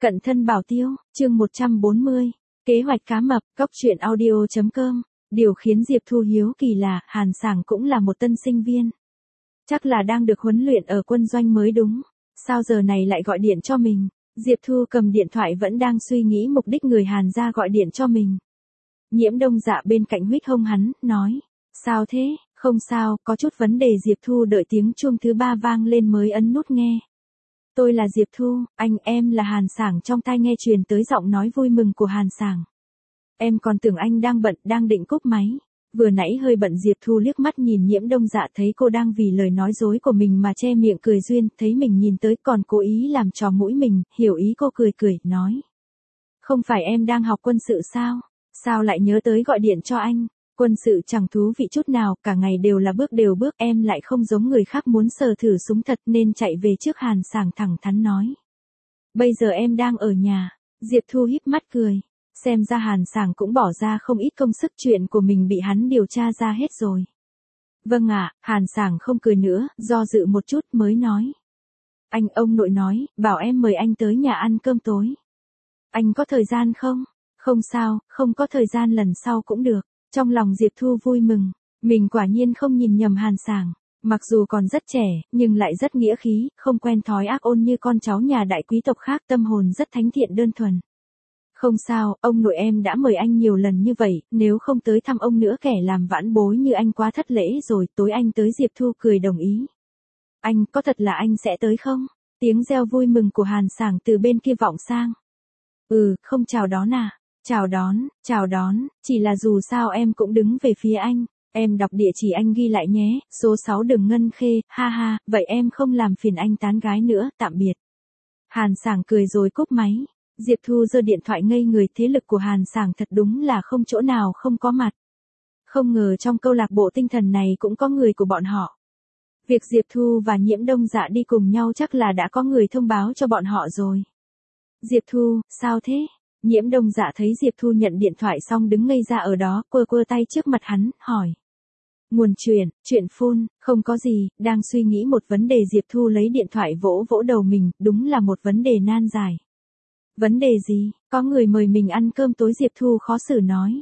Cận thân bảo tiêu, chương 140. Kế hoạch cá mập, Cóc truyện audio.com. Điều khiến Diệp Thu hiếu kỳ là, Hàn Sảng cũng là một tân sinh viên. Chắc là đang được huấn luyện ở quân doanh mới đúng. Sao giờ này lại gọi điện cho mình? Diệp Thu cầm điện thoại vẫn đang suy nghĩ mục đích người Hàn ra gọi điện cho mình. Nhiễm Đông Dạ bên cạnh huýt hông hắn, nói. Sao thế? Không sao, có chút vấn đề. Diệp Thu đợi tiếng chuông thứ 3 vang lên mới ấn nút nghe. Tôi là Diệp Thu, anh em là Hàn Sảng. Trong tai nghe truyền tới giọng nói vui mừng của Hàn Sảng. Em còn tưởng anh đang bận, đang định cúp máy. Vừa nãy hơi bận. Diệp Thu liếc mắt nhìn Nhiễm Đông Dạ, thấy cô đang vì lời nói dối của mình mà che miệng cười duyên, thấy mình nhìn tới còn cố ý làm trò mũi mình, hiểu ý cô cười cười, nói. Không phải em đang học quân sự sao? Sao lại nhớ tới gọi điện cho anh? Quân sự chẳng thú vị chút nào, cả ngày đều là bước đều bước, em lại không giống người khác muốn sờ thử súng thật nên chạy về trước. Hàn Sảng thẳng thắn nói. Bây giờ em đang ở nhà. Diệp Thu híp mắt cười. Xem ra Hàn Sảng cũng bỏ ra không ít công sức, chuyện của mình bị hắn điều tra ra hết rồi. Vâng ạ. Hàn Sảng không cười nữa, do dự một chút mới nói. Ông nội nói, bảo em mời anh tới nhà ăn cơm tối. Anh có thời gian không? Không sao, không có thời gian lần sau cũng được. Trong lòng Diệp Thu vui mừng, mình quả nhiên không nhìn nhầm Hàn Sảng. Mặc dù còn rất trẻ, nhưng lại rất nghĩa khí, không quen thói ác ôn như con cháu nhà đại quý tộc khác, tâm hồn rất thánh thiện đơn thuần. Không sao, ông nội em đã mời anh nhiều lần như vậy, nếu không tới thăm ông nữa kẻ làm vãn bối như anh quá thất lễ rồi. Tối anh tới. Diệp Thu cười đồng ý. Anh, có thật là anh sẽ tới không? Tiếng reo vui mừng của Hàn Sảng từ bên kia vọng sang. Không chào đón à? Chào đón, chỉ là dù sao em cũng đứng về phía anh. Em đọc địa chỉ anh ghi lại nhé, số 6 đường Ngân Khê, ha ha, vậy em không làm phiền anh tán gái nữa, tạm biệt. Hàn Sảng cười rồi cúp máy. Diệp Thu giơ điện thoại ngây người, thế lực của Hàn Sảng thật đúng là không chỗ nào không có mặt. Không ngờ trong câu lạc bộ tinh thần này cũng có người của bọn họ. Việc Diệp Thu và Nhiễm Đông Dạ đi cùng nhau chắc là đã có người thông báo cho bọn họ rồi. Diệp Thu, sao thế? Nhiễm Đông Dạ thấy Diệp Thu nhận điện thoại xong đứng ngây ra ở đó, quơ tay trước mặt hắn, hỏi. Nguồn chuyện phun, không có gì, đang suy nghĩ một vấn đề. Diệp Thu lấy điện thoại vỗ vỗ đầu mình, đúng là một vấn đề nan giải. Vấn đề gì? Có người mời mình ăn cơm tối. Diệp Thu khó xử nói.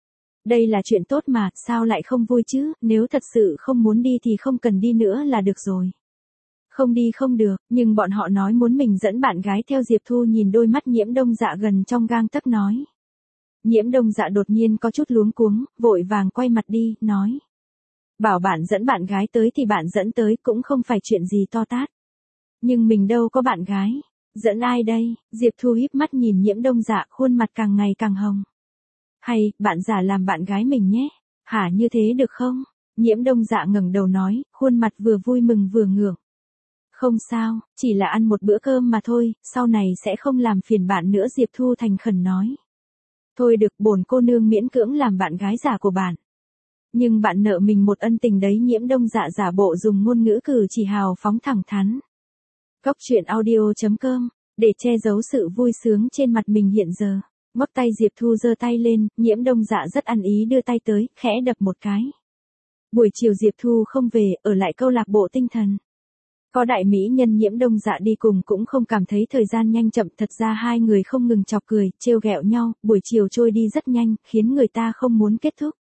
Đây là chuyện tốt mà, sao lại không vui chứ, nếu thật sự không muốn đi thì không cần đi nữa là được rồi. Không đi không được, nhưng bọn họ nói muốn mình dẫn bạn gái theo. Diệp Thu nhìn đôi mắt Nhiễm Đông Dạ gần trong gang tấc nói. Nhiễm Đông Dạ đột nhiên có chút luống cuống, vội vàng quay mặt đi, nói. Bảo bạn dẫn bạn gái tới thì bạn dẫn tới, cũng không phải chuyện gì to tát. Nhưng mình đâu có bạn gái. Dẫn ai đây? Diệp Thu híp mắt nhìn Nhiễm Đông Dạ, khuôn mặt càng ngày càng hồng. Hay, bạn giả làm bạn gái mình nhé. Hả, như thế được không? Nhiễm Đông Dạ ngẩng đầu nói, khuôn mặt vừa vui mừng vừa ngượng. Không sao, chỉ là ăn một bữa cơm mà thôi, sau này sẽ không làm phiền bạn nữa. Diệp Thu thành khẩn nói. Thôi được, bổn cô nương miễn cưỡng làm bạn gái giả của bạn. Nhưng bạn nợ mình một ân tình đấy. Nhiễm Đông Dạ giả bộ dùng ngôn ngữ cử chỉ hào phóng thẳng thắn. Cóc truyện audio.com, để che giấu sự vui sướng trên mặt mình hiện giờ. Ngoắc tay. Diệp Thu giơ tay lên, Nhiễm Đông Dạ rất ăn ý đưa tay tới, khẽ đập một cái. Buổi chiều Diệp Thu không về, ở lại câu lạc bộ tinh thần. Có đại mỹ nhân Nhiễm Đông Dạ đi cùng cũng không cảm thấy thời gian nhanh chậm. Thật ra hai người không ngừng chọc cười, trêu ghẹo nhau, buổi chiều trôi đi rất nhanh, khiến người ta không muốn kết thúc.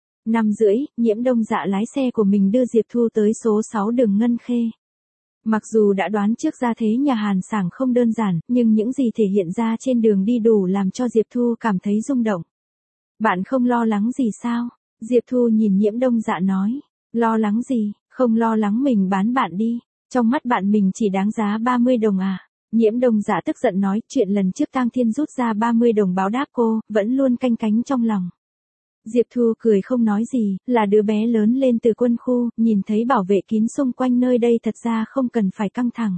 5:30, Nhiễm Đông Dạ lái xe của mình đưa Diệp Thu tới số 6 đường Ngân Khê. Mặc dù đã đoán trước ra thế nhà Hàn Sảng không đơn giản, nhưng những gì thể hiện ra trên đường đi đủ làm cho Diệp Thu cảm thấy rung động. Bạn không lo lắng gì sao? Diệp Thu nhìn Nhiễm Đông Dạ nói. Lo lắng gì? Không lo lắng mình bán bạn đi. Trong mắt bạn mình chỉ đáng giá 30 đồng à? Nhiễm Đông Dạ tức giận nói, chuyện lần trước Tang Thiên rút ra 30 đồng báo đáp cô, vẫn luôn canh cánh trong lòng. Diệp Thu cười không nói gì, là đứa bé lớn lên từ quân khu, nhìn thấy bảo vệ kín xung quanh nơi đây thật ra không cần phải căng thẳng.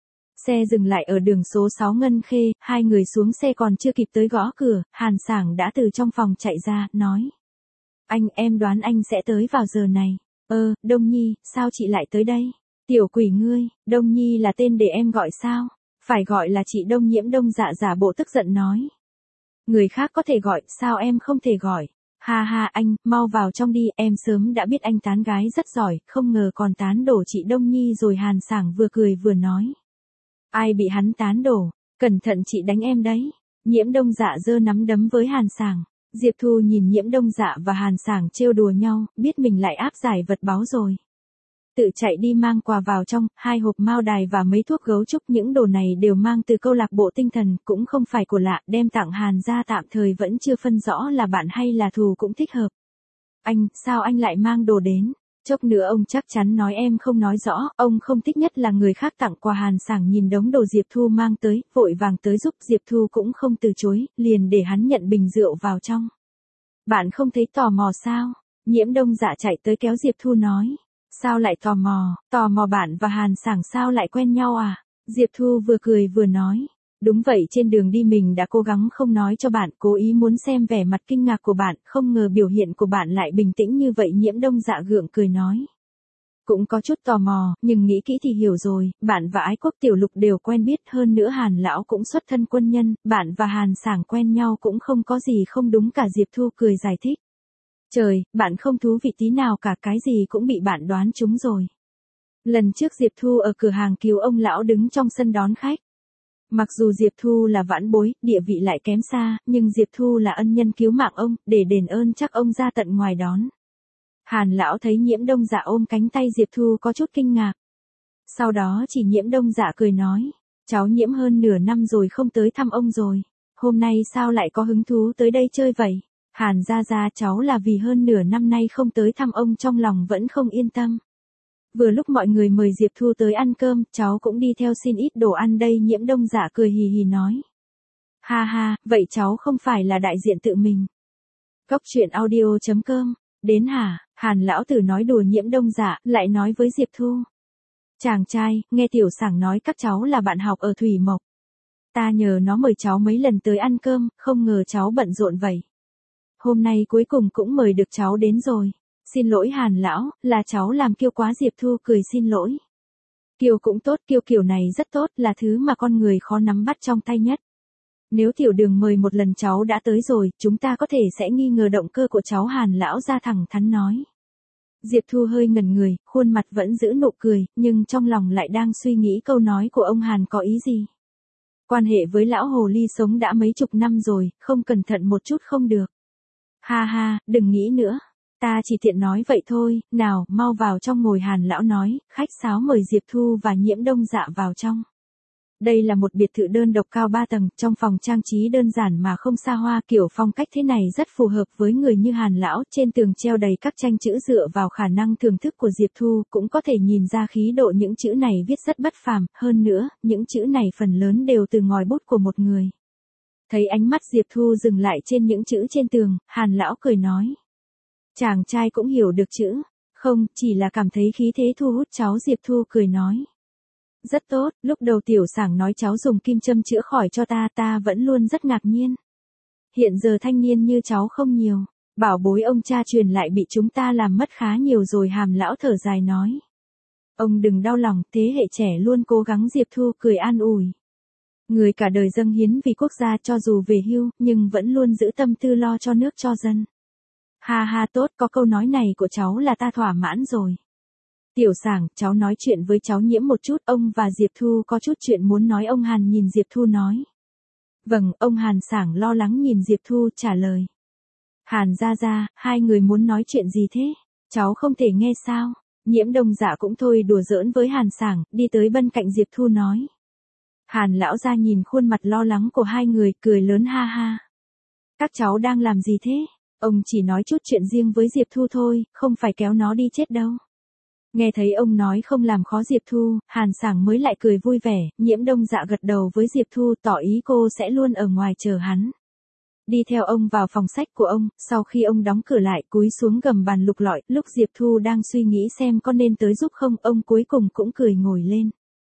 Xe dừng lại ở đường số 6 Ngân Khê, hai người xuống xe còn chưa kịp tới gõ cửa, Hàn Sảng đã từ trong phòng chạy ra, nói. Em đoán anh sẽ tới vào giờ này. Đông Nhi, sao chị lại tới đây? Tiểu quỷ ngươi, Đông Nhi là tên để em gọi sao? Phải gọi là chị Đông. Nhiễm Đông Dạ giả bộ tức giận nói. Người khác có thể gọi, sao em không thể gọi? Ha ha, anh, mau vào trong đi, em sớm đã biết anh tán gái rất giỏi, không ngờ còn tán đổ chị Đông Nhi rồi. Hàn Sảng vừa cười vừa nói. Ai bị hắn tán đổ? Cẩn thận chị đánh em đấy. Nhiễm Đông Dạ giơ nắm đấm với Hàn Sảng. Diệp Thu nhìn Nhiễm Đông Dạ và Hàn Sảng trêu đùa nhau, biết mình lại áp giải vật báu rồi. Tự chạy đi mang quà vào trong, 2 hộp mao đài và mấy thuốc gấu trúc, những đồ này đều mang từ câu lạc bộ tinh thần, cũng không phải của lạ, đem tặng Hàn gia tạm thời vẫn chưa phân rõ là bạn hay là thù cũng thích hợp. Anh, sao anh lại mang đồ đến? Chốc nữa ông chắc chắn nói em không nói rõ, ông không thích nhất là người khác tặng quà. Hàn Sảng nhìn đống đồ Diệp Thu mang tới, vội vàng tới giúp. Diệp Thu cũng không từ chối, liền để hắn nhận bình rượu vào trong. Bạn không thấy tò mò sao? Nhiễm Đông Dạ chạy tới kéo Diệp Thu nói. Sao lại tò mò bạn và Hàn Sảng sao lại quen nhau à? Diệp Thu vừa cười vừa nói. Đúng vậy, trên đường đi mình đã cố gắng không nói cho bạn, cố ý muốn xem vẻ mặt kinh ngạc của bạn, không ngờ biểu hiện của bạn lại bình tĩnh như vậy. Nhiễm Đông Dạ gượng cười nói. Cũng có chút tò mò, nhưng nghĩ kỹ thì hiểu rồi, bạn và Ái Quốc Tiểu Lục đều quen biết, hơn nữa Hàn lão cũng xuất thân quân nhân, bạn và Hàn Sảng quen nhau cũng không có gì không đúng cả. Diệp Thu cười giải thích. Trời, bạn không thú vị tí nào cả, cái gì cũng bị bạn đoán trúng rồi. Lần trước Diệp Thu ở cửa hàng cứu ông lão đứng trong sân đón khách. Mặc dù Diệp Thu là vãn bối, địa vị lại kém xa, nhưng Diệp Thu là ân nhân cứu mạng ông, để đền ơn chắc ông ra tận ngoài đón. Hàn lão thấy Nhiễm Đông Dạ ôm cánh tay Diệp Thu có chút kinh ngạc. Sau đó chỉ Nhiễm Đông Dạ cười nói, cháu Nhiễm hơn nửa năm rồi không tới thăm ông rồi. Hôm nay sao lại có hứng thú tới đây chơi vậy? Hàn gia cháu là vì hơn nửa năm nay không tới thăm ông trong lòng vẫn không yên tâm. Vừa lúc mọi người mời Diệp Thu tới ăn cơm, cháu cũng đi theo xin ít đồ ăn đây. Nhiễm Đông Dạ cười hì hì nói. Ha ha, vậy cháu không phải là đại diện tự mình. Cốc truyện audio.com, đến hả? Hàn lão tử nói đùa. Nhiễm Đông Dạ lại nói với Diệp Thu. Chàng trai, nghe Tiểu Sảng nói các cháu là bạn học ở Thủy Mộc. Ta nhờ nó mời cháu mấy lần tới ăn cơm, không ngờ cháu bận rộn vậy. Hôm nay cuối cùng cũng mời được cháu đến rồi. Xin lỗi Hàn lão, là cháu làm kiêu quá. Diệp Thu cười xin lỗi. Kiêu cũng tốt, kiêu kiểu này rất tốt, là thứ mà con người khó nắm bắt trong tay nhất. Nếu Tiểu Đường mời một lần cháu đã tới rồi, chúng ta có thể sẽ nghi ngờ động cơ của cháu. Hàn lão ra thẳng thắn nói. Diệp Thu hơi ngẩn người, khuôn mặt vẫn giữ nụ cười, nhưng trong lòng lại đang suy nghĩ câu nói của ông Hàn có ý gì. Quan hệ với lão hồ ly sống đã mấy chục năm rồi, không cẩn thận một chút không được. Ha ha, đừng nghĩ nữa. Ta chỉ tiện nói vậy thôi, nào, mau vào trong ngồi. Hàn lão nói, khách sáo mời Diệp Thu và Nhiễm Đông Dạ vào trong. Đây là một biệt thự đơn độc cao 3 tầng, trong phòng trang trí đơn giản mà không xa hoa, kiểu phong cách thế này rất phù hợp với người như Hàn lão. Trên tường treo đầy các tranh chữ, dựa vào khả năng thưởng thức của Diệp Thu, cũng có thể nhìn ra khí độ những chữ này viết rất bất phàm, hơn nữa, những chữ này phần lớn đều từ ngòi bút của một người. Thấy ánh mắt Diệp Thu dừng lại trên những chữ trên tường, Hàn lão cười nói. Chàng trai cũng hiểu được chữ. Không, chỉ là cảm thấy khí thế thu hút cháu. Diệp Thu cười nói. Rất tốt, lúc đầu Tiểu Sảng nói cháu dùng kim châm chữa khỏi cho ta vẫn luôn rất ngạc nhiên. Hiện giờ thanh niên như cháu không nhiều. Bảo bối ông cha truyền lại bị chúng ta làm mất khá nhiều rồi. Hàm lão thở dài nói. Ông đừng đau lòng, thế hệ trẻ luôn cố gắng. Diệp Thu cười an ủi. Người cả đời dâng hiến vì quốc gia, cho dù về hưu, nhưng vẫn luôn giữ tâm tư lo cho nước cho dân. Ha ha, tốt, có câu nói này của cháu là ta thỏa mãn rồi. Tiểu Sảng, cháu nói chuyện với cháu Nhiễm một chút, ông và Diệp Thu có chút chuyện muốn nói. Ông Hàn nhìn Diệp Thu nói. Vâng, ông Hàn Sảng lo lắng nhìn Diệp Thu trả lời. Hàn gia, hai người muốn nói chuyện gì thế? Cháu không thể nghe sao? Nhiễm Đông Dạ cũng thôi đùa giỡn với Hàn Sảng, đi tới bên cạnh Diệp Thu nói. Hàn lão gia nhìn khuôn mặt lo lắng của hai người, cười lớn ha ha. Các cháu đang làm gì thế? Ông chỉ nói chút chuyện riêng với Diệp Thu thôi, không phải kéo nó đi chết đâu. Nghe thấy ông nói không làm khó Diệp Thu, Hàn Sảng mới lại cười vui vẻ. Nhiễm Đông Dạ gật đầu với Diệp Thu, tỏ ý cô sẽ luôn ở ngoài chờ hắn. Đi theo ông vào phòng sách của ông, sau khi ông đóng cửa lại, cúi xuống gầm bàn lục lọi. Lúc Diệp Thu đang suy nghĩ xem có nên tới giúp không, ông cuối cùng cũng cười ngồi lên.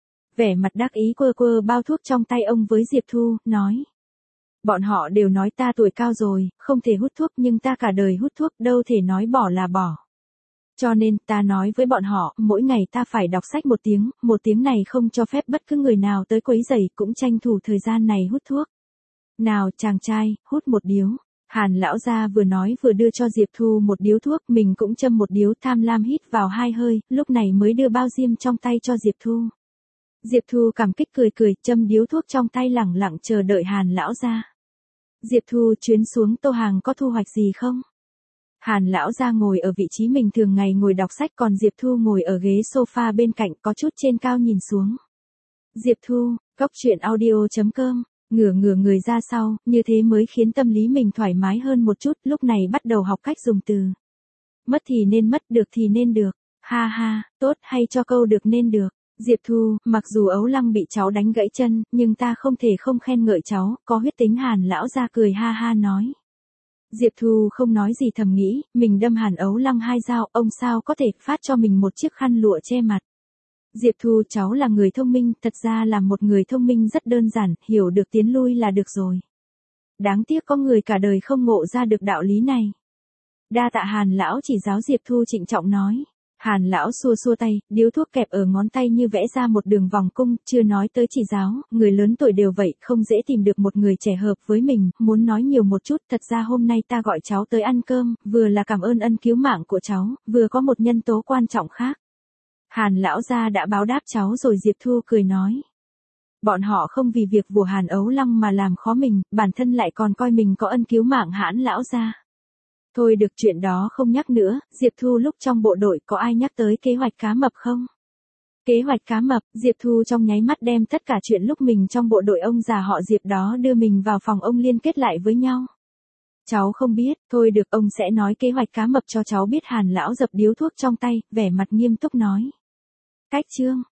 Vẻ mặt đắc ý quơ bao thuốc trong tay ông với Diệp Thu, nói. Bọn họ đều nói ta tuổi cao rồi, không thể hút thuốc, nhưng ta cả đời hút thuốc, đâu thể nói bỏ là bỏ. Cho nên, ta nói với bọn họ, mỗi ngày ta phải đọc sách 1 tiếng này không cho phép bất cứ người nào tới quấy rầy, cũng tranh thủ thời gian này hút thuốc. Nào, chàng trai, hút một điếu. Hàn lão gia vừa nói vừa đưa cho Diệp Thu một điếu thuốc, mình cũng châm một điếu, tham lam hít vào 2 hơi, lúc này mới đưa bao diêm trong tay cho Diệp Thu. Diệp Thu cảm kích cười cười, châm điếu thuốc trong tay lẳng lặng chờ đợi Hàn lão gia. Diệp Thu, chuyến xuống Tô Hàng có thu hoạch gì không? Hàn lão gia ngồi ở vị trí mình thường ngày ngồi đọc sách, còn Diệp Thu ngồi ở ghế sofa bên cạnh, có chút trên cao nhìn xuống. Diệp Thu, Cốc Truyện Audio.com, ngửa người ra sau, như thế mới khiến tâm lý mình thoải mái hơn một chút, lúc này bắt đầu học cách dùng từ. Mất thì nên mất, được thì nên được. Ha ha, tốt hay cho câu được nên được. Diệp Thu, mặc dù Ấu Lăng bị cháu đánh gãy chân, nhưng ta không thể không khen ngợi cháu, có huyết tính. Hàn lão gia cười ha ha nói. Diệp Thu không nói gì, thầm nghĩ, mình đâm Hàn Ấu Lăng 2 dao, ông sao có thể phát cho mình một chiếc khăn lụa che mặt. Diệp Thu, cháu là người thông minh, thật ra là một người thông minh rất đơn giản, hiểu được tiến lui là được rồi. Đáng tiếc có người cả đời không ngộ ra được đạo lý này. Đa tạ Hàn lão chỉ giáo. Diệp Thu trịnh trọng nói. Hàn lão xua xua tay, điếu thuốc kẹp ở ngón tay như vẽ ra một đường vòng cung, chưa nói tới chỉ giáo, người lớn tuổi đều vậy, không dễ tìm được một người trẻ hợp với mình, muốn nói nhiều một chút, thật ra hôm nay ta gọi cháu tới ăn cơm, vừa là cảm ơn ân cứu mạng của cháu, vừa có một nhân tố quan trọng khác. Hàn lão gia đã báo đáp cháu rồi. Diệp Thu cười nói. Bọn họ không vì việc của Hàn Ấu Lăng mà làm khó mình, bản thân lại còn coi mình có ân cứu mạng. Hàn lão gia. Thôi được, chuyện đó không nhắc nữa. Diệp Thu, lúc trong bộ đội có ai nhắc tới kế hoạch cá mập không? Kế hoạch cá mập, Diệp Thu trong nháy mắt đem tất cả chuyện lúc mình trong bộ đội ông già họ Diệp đó đưa mình vào phòng ông liên kết lại với nhau. Cháu không biết, thôi được, ông sẽ nói kế hoạch cá mập cho cháu biết. Hàn lão dập điếu thuốc trong tay, vẻ mặt nghiêm túc nói. Cách chương